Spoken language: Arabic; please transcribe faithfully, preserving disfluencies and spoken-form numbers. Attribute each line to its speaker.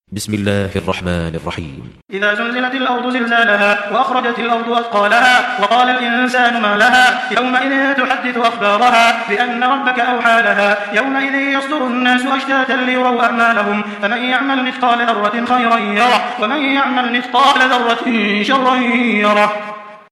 Speaker 1: بسم الله الرحمن الرحيم.
Speaker 2: إذا زلزلت الأرض زلزالها وأخرجت الأرض أثقالها وقال الإنسان ما لها يومئذ تحدث أخبارها بأن ربك أوحى لها يومئذ يصدر الناس أشتاتا ليروا أعمالهم فمن يعمل مثقال ذرة خيرا يره ومن يعمل مثقال ذرة شرا يره.